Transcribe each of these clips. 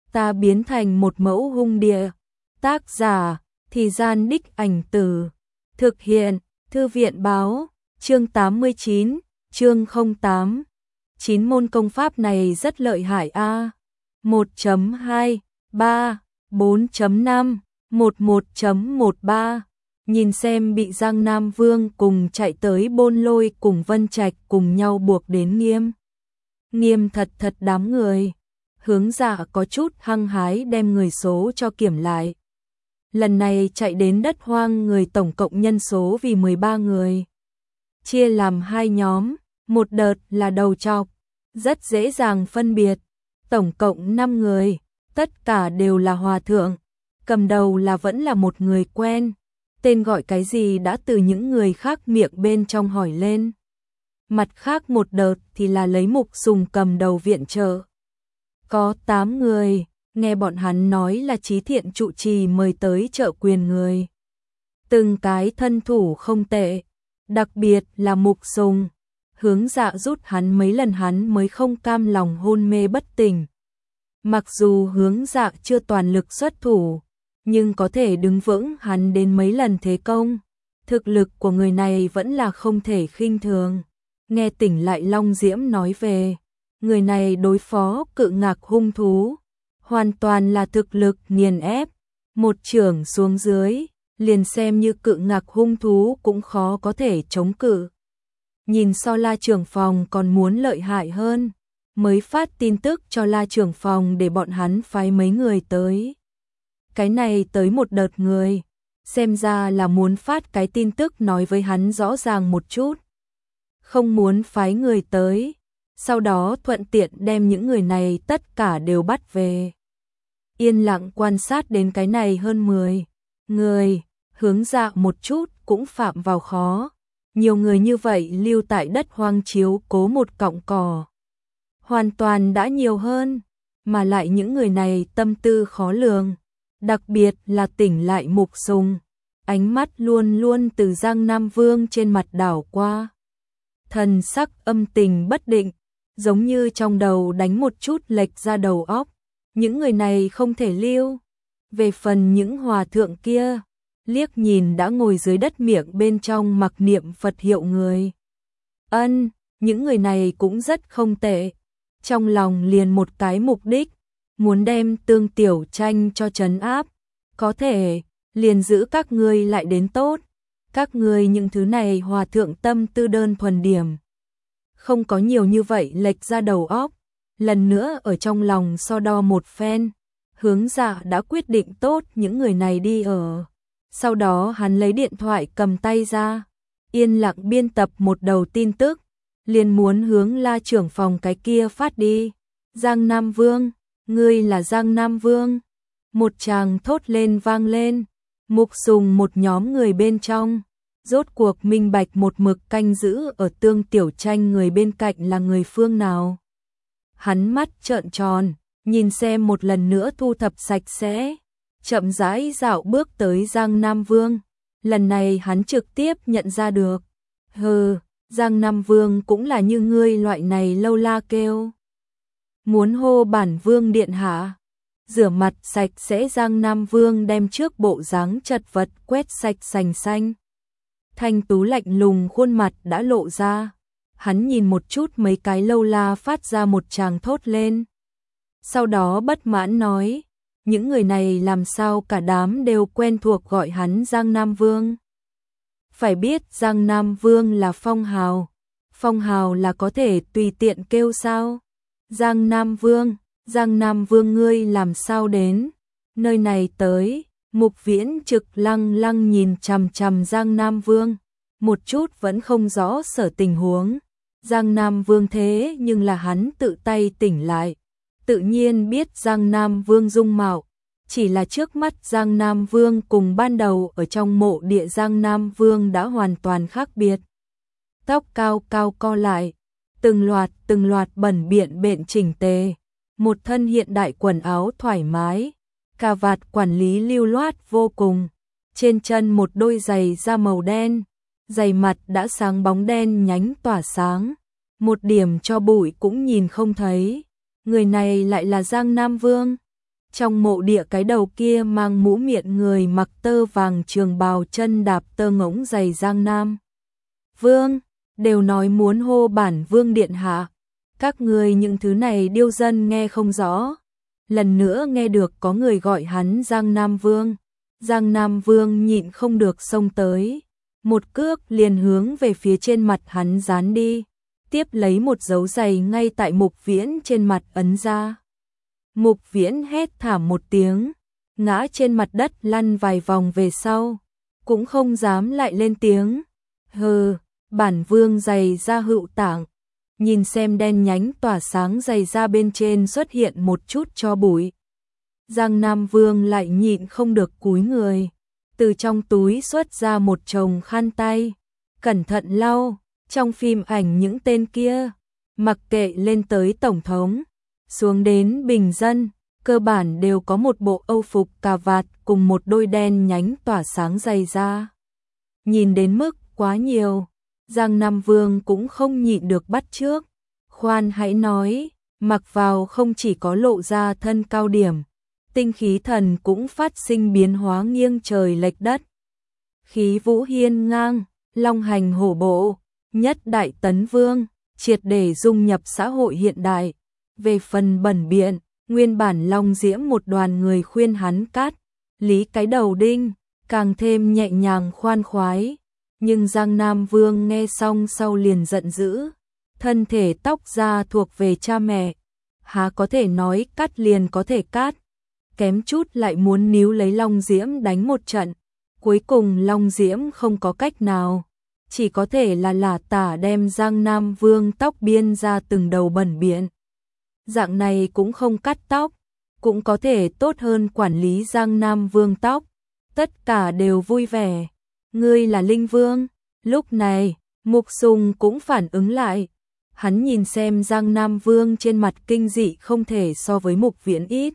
ta biến thành một mẫu hung địa. Tác giả, Thì Gian Đích Ảnh Từ. Thực hiện, Thư viện Báo. Chương 89, chương 08. 9 môn công pháp này rất lợi hại a. 1.2, 3, 4.5, 11.13. Nhìn xem bị Giang Nam Vương cùng chạy tới Bôn Lôi cùng Vân Trạch cùng nhau buộc đến nghiêm. Nghiêm thật đám người. Hướng Dạ có chút hăng hái đem người số cho kiểm lại. Lần này chạy đến đất hoang người tổng cộng nhân số vì 13 người. Chia làm 2 nhóm, một đợt là đầu trọc, rất dễ dàng phân biệt. Tổng cộng 5 người, tất cả đều là hòa thượng. Cầm đầu là vẫn là một người quen. Tên gọi cái gì đã từ những người khác miệng bên trong hỏi lên. Mặt khác một đợt thì là lấy Mục Sùng cầm đầu viện trợ. Có 8 người, nghe bọn hắn nói là Chí Thiện trụ trì mời tới trợ quyền người. Từng cái thân thủ không tệ, đặc biệt là Mục Sùng. Hướng Dạ rút hắn mấy lần hắn mới không cam lòng hôn mê bất tỉnh. Mặc dù Hướng Dạ chưa toàn lực xuất thủ, nhưng có thể đứng vững hắn đến mấy lần thế công. Thực lực của người này vẫn là không thể khinh thường. Nghe Tỉnh lại Long Diễm nói về, người này đối phó cự ngạc hung thú, hoàn toàn là thực lực nghiền ép. Một chưởng xuống dưới, liền xem như cự ngạc hung thú cũng khó có thể chống cự. Nhìn so La trưởng phòng còn muốn lợi hại hơn, mới phát tin tức cho La trưởng phòng để bọn hắn phái mấy người tới. Cái này tới một đợt người, xem ra là muốn phát cái tin tức nói với hắn rõ ràng một chút. Không muốn phái người tới, sau đó thuận tiện đem những người này tất cả đều bắt về. Yên lặng quan sát đến cái này hơn 10 người, Hướng Dạ một chút cũng phạm vào khó. Nhiều người như vậy lưu tại đất hoang chiếu cố một cọng cỏ. Hoàn toàn đã nhiều hơn, mà lại những người này tâm tư khó lường. Đặc biệt là Tỉnh lại Mục Sùng, ánh mắt luôn luôn từ Giang Nam Vương trên mặt đảo qua. Thần sắc âm tình bất định, giống như trong đầu đánh một chút lệch ra đầu óc. Những người này không thể lưu. Về phần những hòa thượng kia, liếc nhìn đã ngồi dưới đất miệng bên trong mặc niệm Phật hiệu người. Những người này cũng rất không tệ. Trong lòng liền một cái mục đích, muốn đem Tương Tiểu Tranh cho trấn áp. Có thể, liền giữ các ngươi lại đến tốt. Các ngươi những thứ này hòa thượng tâm tư đơn thuần điểm. Không có nhiều như vậy lệch ra đầu óc. Lần nữa ở trong lòng so đo một phen, Hướng Dạ đã quyết định tốt những người này đi ở. Sau đó hắn lấy điện thoại cầm tay ra, yên lặng biên tập một đầu tin tức, liền muốn hướng La trưởng phòng cái kia phát đi. Giang Nam Vương, ngươi là Giang Nam Vương. Một tràng thốt lên vang lên, Mục Sùng một nhóm người bên trong, rốt cuộc minh bạch một mực canh giữ ở Tương Tiểu Tranh người bên cạnh là người phương nào. Hắn mắt trợn tròn, nhìn xem một lần nữa thu thập sạch sẽ, chậm rãi dạo bước tới Giang Nam Vương. Lần này hắn trực tiếp nhận ra được. Giang Nam Vương cũng là như ngươi loại này lâu la kêu. Muốn hô bản Vương điện hạ. Rửa mặt sạch sẽ Giang Nam Vương đem trước bộ dáng chật vật quét sạch sành xanh. Thanh tú lạnh lùng khuôn mặt đã lộ ra. Hắn nhìn một chút mấy cái lâu la phát ra một tràng thốt lên. Sau đó bất mãn nói, những người này làm sao cả đám đều quen thuộc gọi hắn Giang Nam Vương. Phải biết Giang Nam Vương là phong hào. Phong hào là có thể tùy tiện kêu sao. Giang Nam Vương ngươi làm sao đến nơi này tới. Mục Viễn trực lăng nhìn chằm chằm Giang Nam Vương, một chút vẫn không rõ sở tình huống. Giang Nam Vương thế nhưng là hắn tự tay tỉnh lại, tự nhiên biết Giang Nam Vương dung mạo, chỉ là trước mắt Giang Nam Vương cùng ban đầu ở trong mộ địa Giang Nam Vương đã hoàn toàn khác biệt. Tóc cao cao co lại, từng loạt bẩn biện bện chỉnh tề, một thân hiện đại quần áo thoải mái, cà vạt quản lý lưu loát vô cùng, trên chân một đôi giày da màu đen, giày mặt đã sáng bóng đen nhánh tỏa sáng, một điểm cho bụi cũng nhìn không thấy. Người này lại là Giang Nam Vương. Trong mộ địa cái đầu kia mang mũ miệng người mặc tơ vàng trường bào chân đạp tơ ngỗng giày Giang Nam Vương, đều nói muốn hô bản vương điện hạ. Các người những thứ này điêu dân nghe không rõ. Lần nữa nghe được có người gọi hắn Giang Nam Vương. Giang Nam Vương nhịn không được xông tới. Một cước liền hướng về phía trên mặt hắn dán đi. Tiếp lấy một dấu giày ngay tại Mục Viễn trên mặt ấn ra. Mục Viễn hét thảm một tiếng, ngã trên mặt đất lăn vài vòng về sau, cũng không dám lại lên tiếng. Hừ, bản vương giày ra hữu tạng. Nhìn xem đen nhánh tỏa sáng giày ra bên trên xuất hiện một chút tro bụi. Giang Nam Vương lại nhịn không được cúi người, từ trong túi xuất ra một chồng khăn tay, cẩn thận lau. Trong phim ảnh những tên kia, mặc kệ lên tới tổng thống, xuống đến bình dân, cơ bản đều có một bộ âu phục cà vạt cùng một đôi đen nhánh tỏa sáng giày da. Nhìn đến mức quá nhiều, Giang Nam Vương cũng không nhịn được bắt chước. Khoan hãy nói, mặc vào không chỉ có lộ ra thân cao điểm, tinh khí thần cũng phát sinh biến hóa nghiêng trời lệch đất. Khí vũ hiên ngang, long hành hổ bộ, nhất đại tấn vương, triệt để dung nhập xã hội hiện đại. Về phần bẩn biện, nguyên bản Long Diễm một đoàn người khuyên hắn cắt, lý cái đầu đinh, càng thêm nhẹ nhàng khoan khoái. Nhưng Giang Nam Vương nghe xong sau liền giận dữ, thân thể tóc da thuộc về cha mẹ, há có thể nói cắt liền có thể cắt, kém chút lại muốn níu lấy Long Diễm đánh một trận. Cuối cùng Long Diễm không có cách nào, chỉ có thể là lả tả đem Giang Nam Vương tóc biên ra từng đầu bẩn biện. Dạng này cũng không cắt tóc, cũng có thể tốt hơn quản lý Giang Nam Vương tóc. Tất cả đều vui vẻ. Ngươi là Linh Vương. Lúc này, Mục Sùng cũng phản ứng lại. Hắn nhìn xem Giang Nam Vương trên mặt kinh dị không thể so với Mục Viễn ít.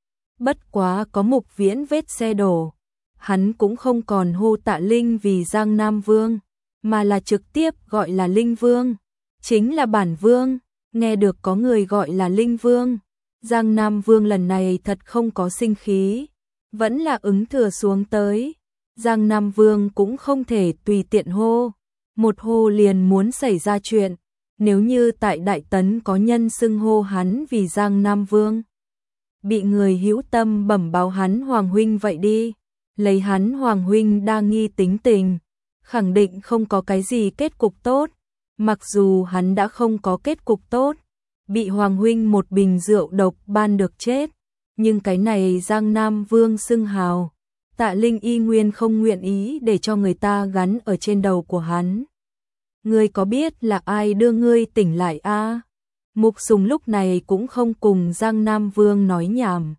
Bất quá có Mục Viễn vết xe đổ. Hắn cũng không còn hô Tạ Linh vì Giang Nam Vương, mà là trực tiếp gọi là Linh Vương. Chính là bản vương. Nghe được có người gọi là Linh Vương, Giang Nam Vương lần này thật không có sinh khí, vẫn là ứng thừa xuống tới. Giang Nam Vương cũng không thể tùy tiện hô, một hô liền muốn xảy ra chuyện. Nếu như tại Đại Tấn có nhân xưng hô hắn vì Giang Nam Vương, bị người hữu tâm bẩm báo hắn Hoàng huynh vậy đi, lấy hắn Hoàng huynh đa nghi tính tình, khẳng định không có cái gì kết cục tốt. Mặc dù hắn đã không có kết cục tốt, bị Hoàng huynh một bình rượu độc ban được chết, nhưng cái này Giang Nam Vương xưng hào, Tạ Linh y nguyên không nguyện ý để cho người ta gắn ở trên đầu của hắn. Ngươi có biết là ai đưa ngươi tỉnh lại a? Mục Sùng lúc này cũng không cùng Giang Nam Vương nói nhảm.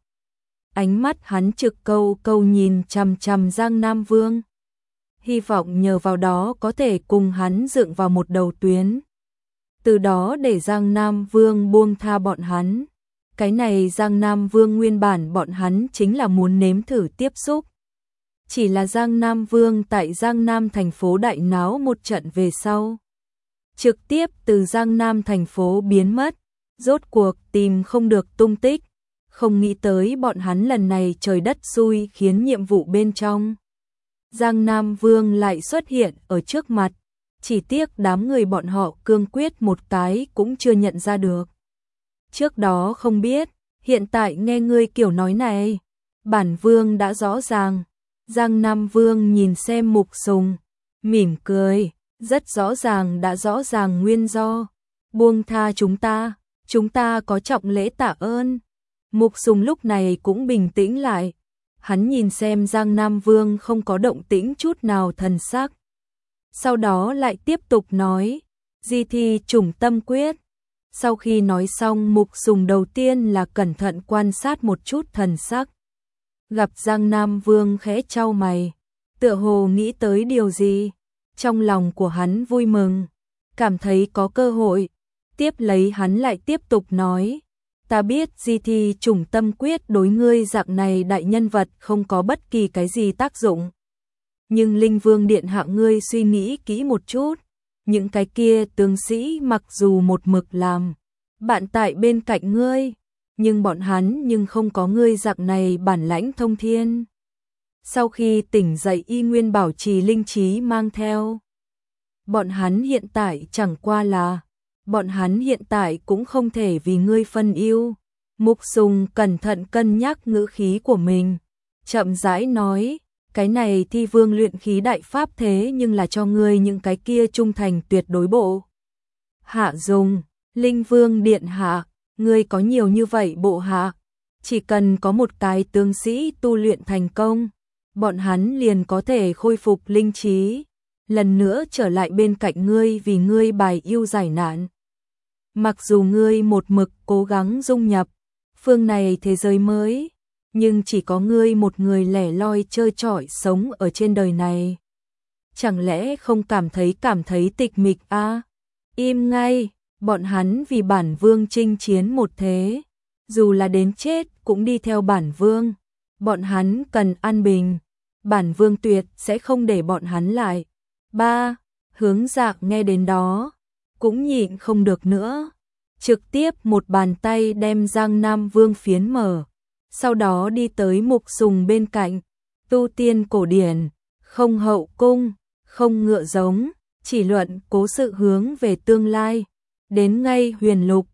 Ánh mắt hắn trực câu câu nhìn chằm chằm Giang Nam Vương. Hy vọng nhờ vào đó có thể cùng hắn dựng vào một đầu tuyến. Từ đó để Giang Nam Vương buông tha bọn hắn. Cái này Giang Nam Vương nguyên bản bọn hắn chính là muốn nếm thử tiếp xúc. Chỉ là Giang Nam Vương tại Giang Nam thành phố đại náo một trận về sau, trực tiếp từ Giang Nam thành phố biến mất, rốt cuộc tìm không được tung tích. Không nghĩ tới bọn hắn lần này trời đất xui khiến nhiệm vụ bên trong Giang Nam Vương lại xuất hiện ở trước mặt, chỉ tiếc đám người bọn họ cương quyết một cái cũng chưa nhận ra được. Trước đó không biết, hiện tại nghe ngươi kiểu nói này, bản vương đã rõ ràng. Giang Nam Vương nhìn xem Mục Sùng, mỉm cười, rất rõ ràng đã rõ ràng nguyên do. Buông tha chúng ta có trọng lễ tạ ơn. Mục Sùng lúc này cũng bình tĩnh lại. Hắn nhìn xem Giang Nam Vương không có động tĩnh chút nào thần sắc. Sau đó lại tiếp tục nói, di thi trùng tâm quyết. Sau khi nói xong Mục Sùng đầu tiên là cẩn thận quan sát một chút thần sắc. Gặp Giang Nam Vương khẽ chau mày, tựa hồ nghĩ tới điều gì. Trong lòng của hắn vui mừng, cảm thấy có cơ hội. Tiếp lấy hắn lại tiếp tục nói, ta biết di thi trùng tâm quyết đối ngươi dạng này đại nhân vật không có bất kỳ cái gì tác dụng. Nhưng Linh Vương điện hạ ngươi suy nghĩ kỹ một chút, những cái kia tướng sĩ mặc dù một mực làm bạn tại bên cạnh ngươi, nhưng bọn hắn nhưng không có ngươi dạng này bản lãnh thông thiên. Sau khi tỉnh dậy y nguyên bảo trì linh trí mang theo. Bọn hắn hiện tại chẳng qua là, bọn hắn hiện tại cũng không thể vì ngươi phân ưu. Mục Sùng cẩn thận cân nhắc ngữ khí của mình, chậm rãi nói, cái này Thi Vương luyện khí đại pháp thế nhưng là cho ngươi những cái kia trung thành tuyệt đối bộ hạ dùng. Linh Vương điện hạ, ngươi có nhiều như vậy bộ hạ, chỉ cần có một cái tướng sĩ tu luyện thành công, bọn hắn liền có thể khôi phục linh trí, lần nữa trở lại bên cạnh ngươi vì ngươi bài yêu giải nạn. Mặc dù ngươi một mực cố gắng dung nhập phương này thế giới mới, nhưng chỉ có ngươi một người lẻ loi trơ trọi sống ở trên đời này. Chẳng lẽ không cảm thấy tịch mịch à? Im ngay, bọn hắn vì bản vương chinh chiến một thế, dù là đến chết cũng đi theo bản vương. Bọn hắn cần an bình, bản vương tuyệt sẽ không để bọn hắn lại. Ba, Hướng Dạ nghe đến đó, cũng nhịn không được nữa, trực tiếp một bàn tay đem Giang Nam Vương phiến mở, sau đó đi tới Mục Sùng bên cạnh, tu tiên cổ điển, không hậu cung, không ngựa giống, chỉ luận cố sự hướng về tương lai, đến ngay huyền lục,